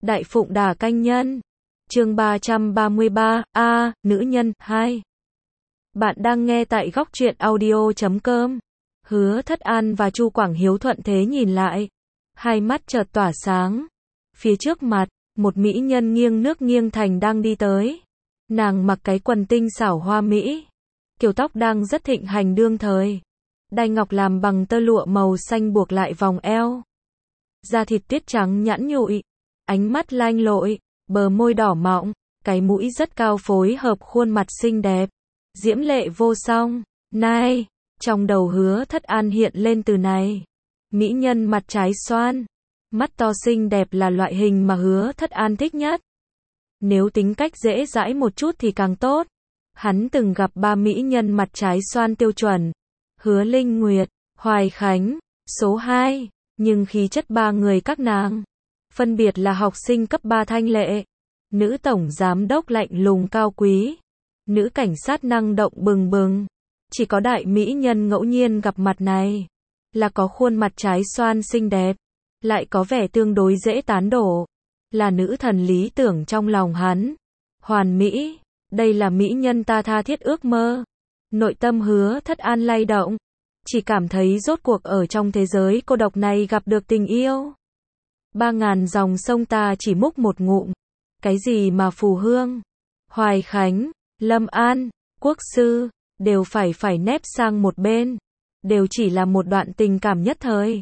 Đại Phụng Đà Canh Nhân. Chương 333, nữ nhân, 2. Bạn đang nghe tại góc truyện audio.com. Hứa Thất An và Chu Quảng Hiếu thuận thế nhìn lại. Hai mắt chợt tỏa sáng. Phía trước mặt, một mỹ nhân nghiêng nước nghiêng thành đang đi tới. Nàng mặc cái quần tinh xảo hoa mỹ. Kiểu tóc đang rất thịnh hành đương thời. Đai ngọc làm bằng tơ lụa màu xanh buộc lại vòng eo. Da thịt tuyết trắng nhẵn nhụi. Ánh mắt lanh lội, bờ môi đỏ mọng, cái mũi rất cao phối hợp khuôn mặt xinh đẹp. Diễm lệ vô song. Này, trong đầu Hứa Thất An hiện lên từ này. Mỹ nhân mặt trái xoan. Mắt to xinh đẹp là loại hình mà Hứa Thất An thích nhất. Nếu tính cách dễ dãi một chút thì càng tốt. Hắn từng gặp 3 mỹ nhân mặt trái xoan tiêu chuẩn. Hứa Linh Nguyệt, Hoài Khánh, số 2. Nhưng khí chất 3 người các nàng phân biệt là học sinh cấp 3 thanh lệ, nữ tổng giám đốc lạnh lùng cao quý, nữ cảnh sát năng động bừng bừng. Chỉ có đại mỹ nhân ngẫu nhiên gặp mặt này là có khuôn mặt trái xoan xinh đẹp, lại có vẻ tương đối dễ tán đổ, là nữ thần lý tưởng trong lòng hắn. Hoàn mỹ, đây là mỹ nhân ta tha thiết ước mơ. Nội tâm Hứa Thất An lay động, chỉ cảm thấy rốt cuộc ở trong thế giới cô độc này gặp được tình yêu. 3000 dòng sông ta chỉ múc một ngụm. Cái gì mà Phù Hương, Hoài Khánh, Lâm An, Quốc Sư, đều phải nép sang một bên. Đều chỉ là một đoạn tình cảm nhất thời.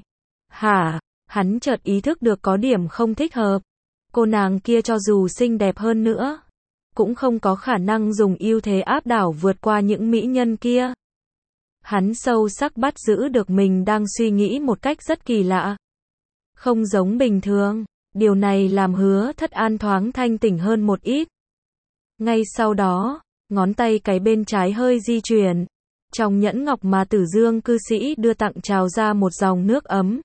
Hắn chợt ý thức được có điểm không thích hợp. Cô nàng kia cho dù xinh đẹp hơn nữa, cũng không có khả năng dùng ưu thế áp đảo vượt qua những mỹ nhân kia. Hắn sâu sắc bắt giữ được mình đang suy nghĩ một cách rất kỳ lạ. Không giống bình thường, điều này làm Hứa Thất An thoáng thanh tỉnh hơn một ít. Ngay sau đó, ngón tay cái bên trái hơi di chuyển. Trong nhẫn ngọc mà Tử Dương cư sĩ đưa tặng trào ra một dòng nước ấm.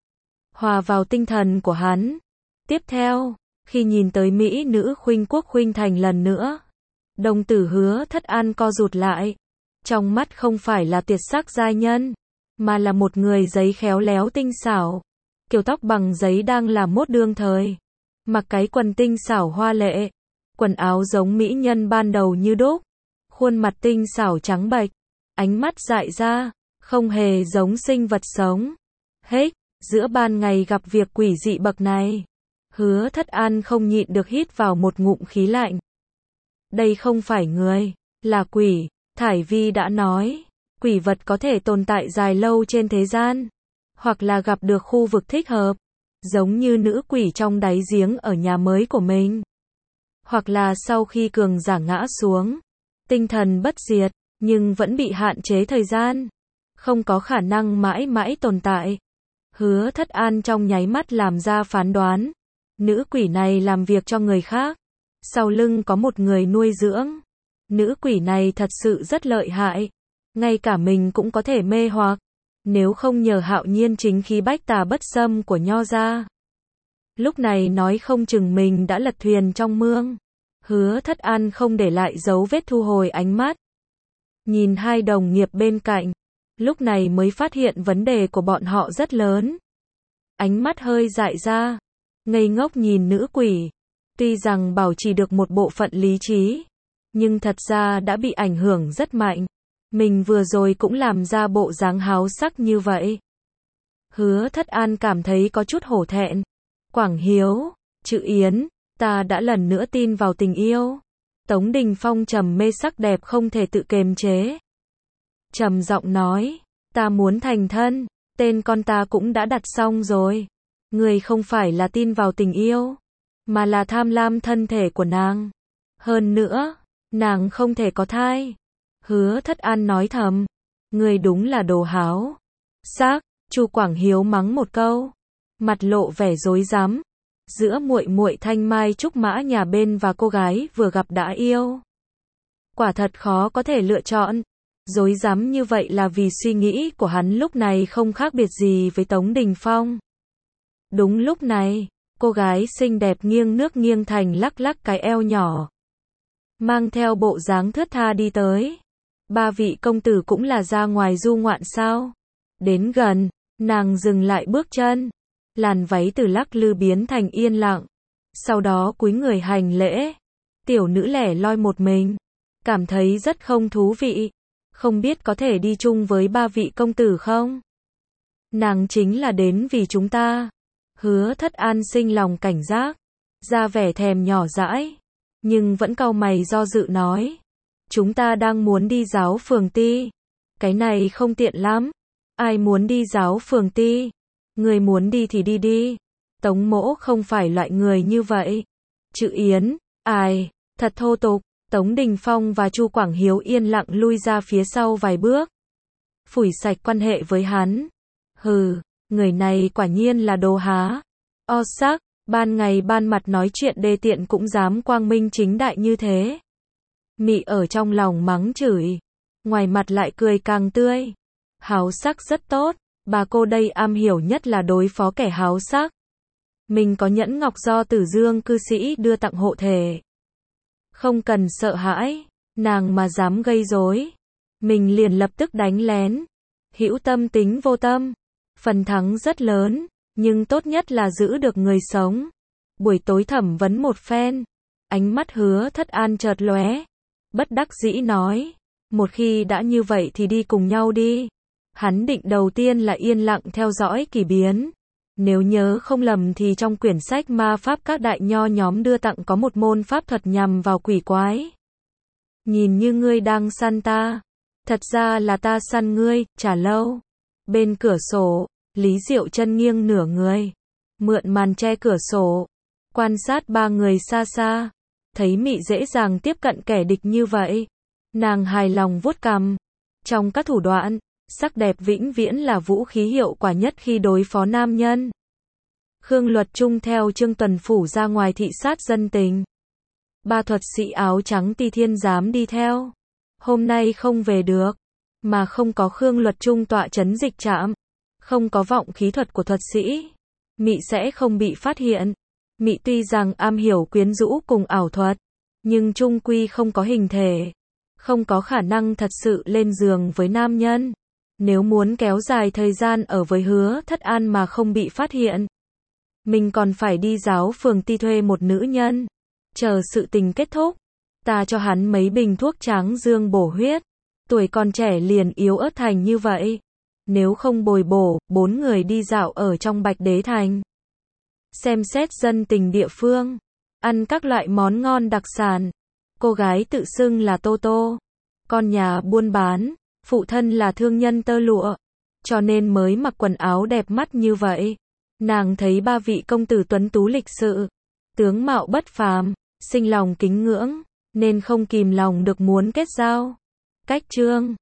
Hòa vào tinh thần của hắn. Tiếp theo, khi nhìn tới mỹ nữ Khuynh Quốc Khuynh Thành lần nữa, đồng tử Hứa Thất An co rụt lại. Trong mắt không phải là tuyệt sắc giai nhân, mà là một người giấy khéo léo tinh xảo. Kiểu tóc bằng giấy đang là mốt đương thời. Mặc cái quần tinh xảo hoa lệ. Quần áo giống mỹ nhân ban đầu như đúc. Khuôn mặt tinh xảo trắng bệch. Ánh mắt dại ra, không hề giống sinh vật sống. Giữa ban ngày gặp việc quỷ dị bậc này, Hứa Thất An không nhịn được hít vào một ngụm khí lạnh. Đây không phải người, là quỷ. Thải Vi đã nói, quỷ vật có thể tồn tại dài lâu trên thế gian, hoặc là gặp được khu vực thích hợp, giống như nữ quỷ trong đáy giếng ở nhà mới của mình, hoặc là sau khi cường giả ngã xuống, tinh thần bất diệt, nhưng vẫn bị hạn chế thời gian, không có khả năng mãi mãi tồn tại. Hứa Thất An trong nháy mắt làm ra phán đoán, nữ quỷ này làm việc cho người khác, sau lưng có một người nuôi dưỡng. Nữ quỷ này thật sự rất lợi hại, ngay cả mình cũng có thể mê hoặc, nếu không nhờ hạo nhiên chính khí bách tà bất xâm của Nho gia. Lúc này nói không chừng mình đã lật thuyền trong mương. Hứa Thất An không để lại dấu vết thu hồi ánh mắt. Nhìn hai đồng nghiệp bên cạnh, lúc này mới phát hiện vấn đề của bọn họ rất lớn. Ánh mắt hơi dại ra, ngây ngốc nhìn nữ quỷ, tuy rằng bảo trì được một bộ phận lý trí, nhưng thật ra đã bị ảnh hưởng rất mạnh. Mình vừa rồi cũng làm ra bộ dáng háo sắc như vậy. Hứa Thất An cảm thấy có chút hổ thẹn. Quảng Hiếu, Chữ Yến, ta đã lần nữa tin vào tình yêu. Tống Đình Phong trầm mê sắc đẹp không thể tự kiềm chế. Trầm giọng nói, ta muốn thành thân, tên con ta cũng đã đặt xong rồi. Người không phải là tin vào tình yêu, mà là tham lam thân thể của nàng. Hơn nữa, nàng không thể có thai. Hứa Thất An nói thầm, người đúng là đồ háo sắc. Chu Quảng Hiếu mắng một câu, mặt lộ vẻ rối rắm. Giữa muội muội thanh mai trúc mã nhà bên và cô gái vừa gặp đã yêu, quả thật khó có thể lựa chọn. Rối rắm như vậy là vì suy nghĩ của hắn lúc này không khác biệt gì với Tống Đình Phong. Đúng lúc này, cô gái xinh đẹp nghiêng nước nghiêng thành lắc lắc cái eo nhỏ, mang theo bộ dáng thướt tha đi tới. 3 vị công tử cũng là ra ngoài du ngoạn sao? Đến gần, nàng dừng lại bước chân. Làn váy từ lắc lư biến thành yên lặng. sau đó cúi người hành lễ. Tiểu nữ lẻ loi một mình, cảm thấy rất không thú vị, không biết có thể đi chung với ba vị công tử không? Nàng chính là đến vì chúng ta. Hứa Thất An sinh lòng cảnh giác, ra vẻ thèm nhỏ dãi, nhưng vẫn cau mày do dự nói. Chúng ta đang muốn đi giáo phường ti. Cái này không tiện lắm. Ai muốn đi giáo phường ti? Người muốn đi thì đi đi. Tống Mỗ không phải loại người như vậy. Chữ Yến, ai, thật thô tục. Tống Đình Phong và Chu Quảng Hiếu yên lặng lui ra phía sau vài bước. Phủi sạch quan hệ với hắn. Hừ, người này quả nhiên là đồ há. O sắc, ban ngày ban mặt nói chuyện đê tiện cũng dám quang minh chính đại như thế. Mị ở trong lòng mắng chửi, ngoài mặt lại cười càng tươi. Háo sắc rất tốt, bà cô đây am hiểu nhất là đối phó kẻ háo sắc. Mình có nhẫn ngọc do Tử Dương cư sĩ đưa tặng hộ thể. Không cần sợ hãi, nàng mà dám gây rối, mình liền lập tức đánh lén. Hữu tâm tính vô tâm, phần thắng rất lớn, nhưng tốt nhất là giữ được người sống. Buổi tối thẩm vấn một phen, ánh mắt Hứa Thất An chợt lóe, bất đắc dĩ nói, một khi đã như vậy thì đi cùng nhau đi. Hắn định đầu tiên là yên lặng theo dõi kỳ biến. Nếu nhớ không lầm thì trong quyển sách ma pháp các đại nho nhóm đưa tặng có một môn pháp thuật nhằm vào quỷ quái. Nhìn như ngươi đang săn ta, thật ra là ta săn ngươi. Trả lâu. Bên cửa sổ, Lý Diệu Chân nghiêng nửa người, mượn màn che cửa sổ, quan sát ba người xa xa. Thấy Mị dễ dàng tiếp cận kẻ địch như vậy, nàng hài lòng vuốt cằm. Trong các thủ đoạn, sắc đẹp vĩnh viễn là vũ khí hiệu quả nhất khi đối phó nam nhân. Khương Luật Trung theo Trương Tuần Phủ ra ngoài thị sát dân tình. Ba thuật sĩ áo trắng Ti Thiên dám đi theo. Hôm nay không về được, mà không có Khương Luật Trung tọa trấn dịch trạm, không có vọng khí thuật của thuật sĩ, Mị sẽ không bị phát hiện. Mị tuy rằng am hiểu quyến rũ cùng ảo thuật, nhưng chung quy không có hình thể, không có khả năng thật sự lên giường với nam nhân. Nếu muốn kéo dài thời gian ở với Hứa Thất An mà không bị phát hiện, mình còn phải đi giáo phường ti thuê một nữ nhân. Chờ sự tình kết thúc, ta cho hắn mấy bình thuốc tráng dương bổ huyết. Tuổi còn trẻ liền yếu ớt thành như vậy. Nếu không bồi bổ, 4 người đi dạo ở trong Bạch Đế Thành. Xem xét dân tình địa phương, ăn các loại món ngon đặc sản. Cô gái tự xưng là Tô Tô, con nhà buôn bán, phụ thân là thương nhân tơ lụa, cho nên mới mặc quần áo đẹp mắt như vậy. Nàng thấy ba vị công tử tuấn tú lịch sự, tướng mạo bất phàm, sinh lòng kính ngưỡng, nên không kìm lòng được muốn kết giao. Cách chương